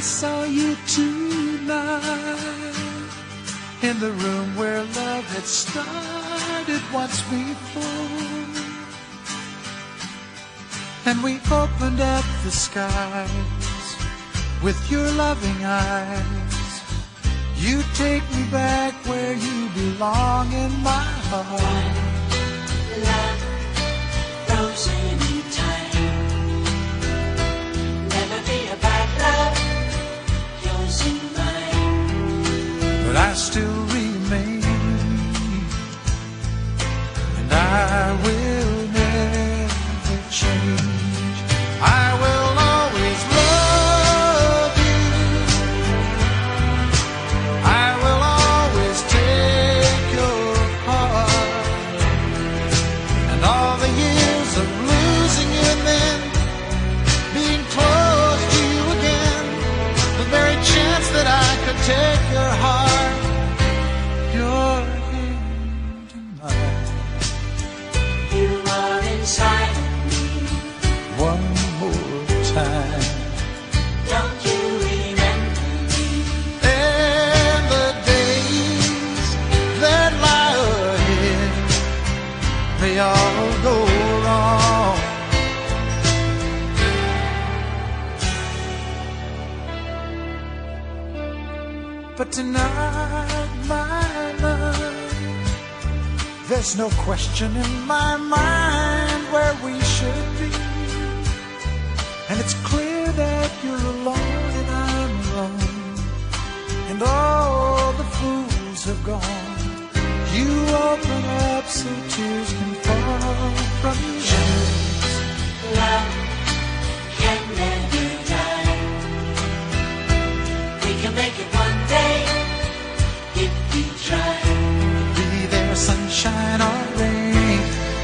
saw you tonight in the room where love had started once before, and we opened up the skies with your loving eyes. You take me back where you belong in my heart. Love grows anytime. Never be a bad love, yours and mine. But I still remain, and I will never change. I will always love you. I will always take your heart. And all the years of losing you and then being close to you again, the very chance that I could take your heart, your hand in mine. You are inside of me. One more time. Don't you remember me? And the days that lie ahead, they all go wrong. But tonight, my love, there's no question in my mind where we should be. And it's clear that you're alone and I'm alone, and all the fools have gone. You open up so tears can fall from your eyes. Love can never die. We can make it one day if we try. Be there sunshine or rain,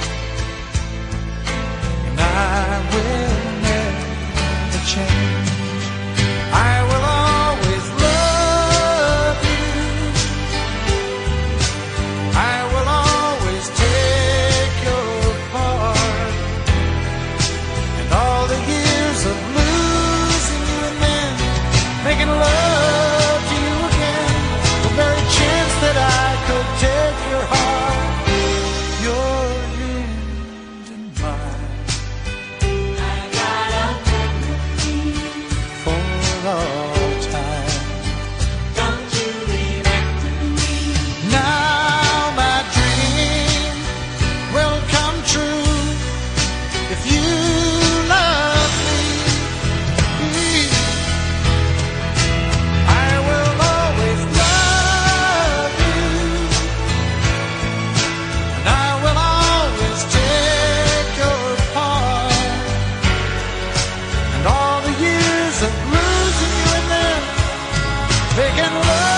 and I will never change. I will always love you. I will always take your part. And all the years of losing you and then making love to you again, the very chance that I could take your heart, your hand in mine, I got a memory. for all time. Don't you remember me? Now my dream will come true if you love me. I will always love you, and I will always take your part. And all the years of losing you and then making love